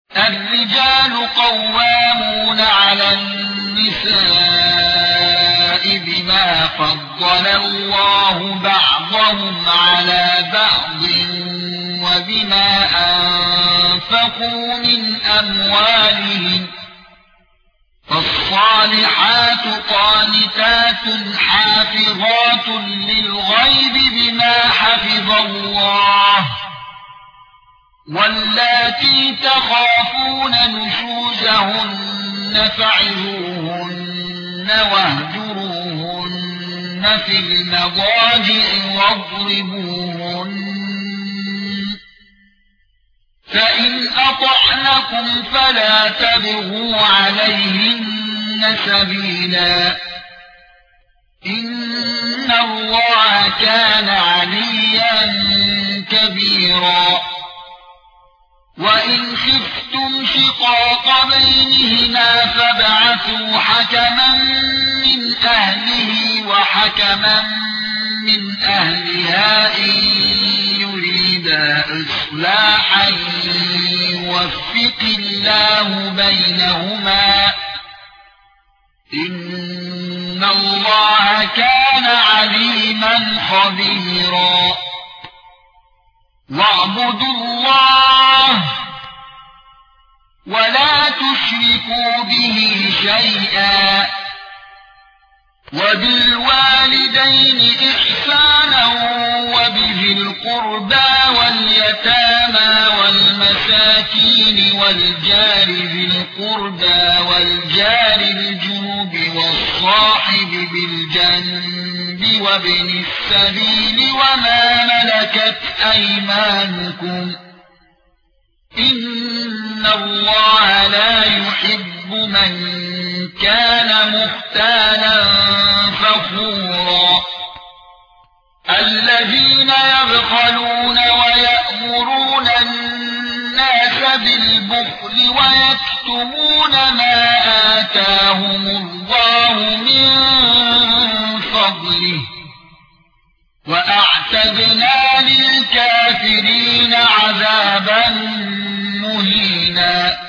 الرجال قوامون على النساء بما فضل الله بعضهم على بعض وبما أنفقوا من أموالهم فالصالحات قانتات حافظات للغيب بما حفظ الله واللاتي تخافون نشوزهن فعظوهن واهجروهن في المضاجع واضربوهن فإن أطعنكم فلا تبغوا عليهن سبيلا إن الله كان عليا كبيرا وإن خفتم شقاق بينهما فابعثوا حكما من أهله وحكما من أهلها إن يريدا إصلاحا يوفق الله بينهما إن الله كان عليما خبيرا واعبدوا الله ولا تشركوا به شيئا وبالوالدين إحسانا وبذي القربى واليتامى والمساكين والجار ذي القربى والجار الجنب والصاحب بالجنب وابن السبيل وما ملكت أيمانكم إن الله لا يحب من كان مختالا فخورا الذين يبخلون ويأمرون الناس بالبخل ويكتمون ما آتاهم الله من فضله وأعتدنا للكافرين عذابا مهينا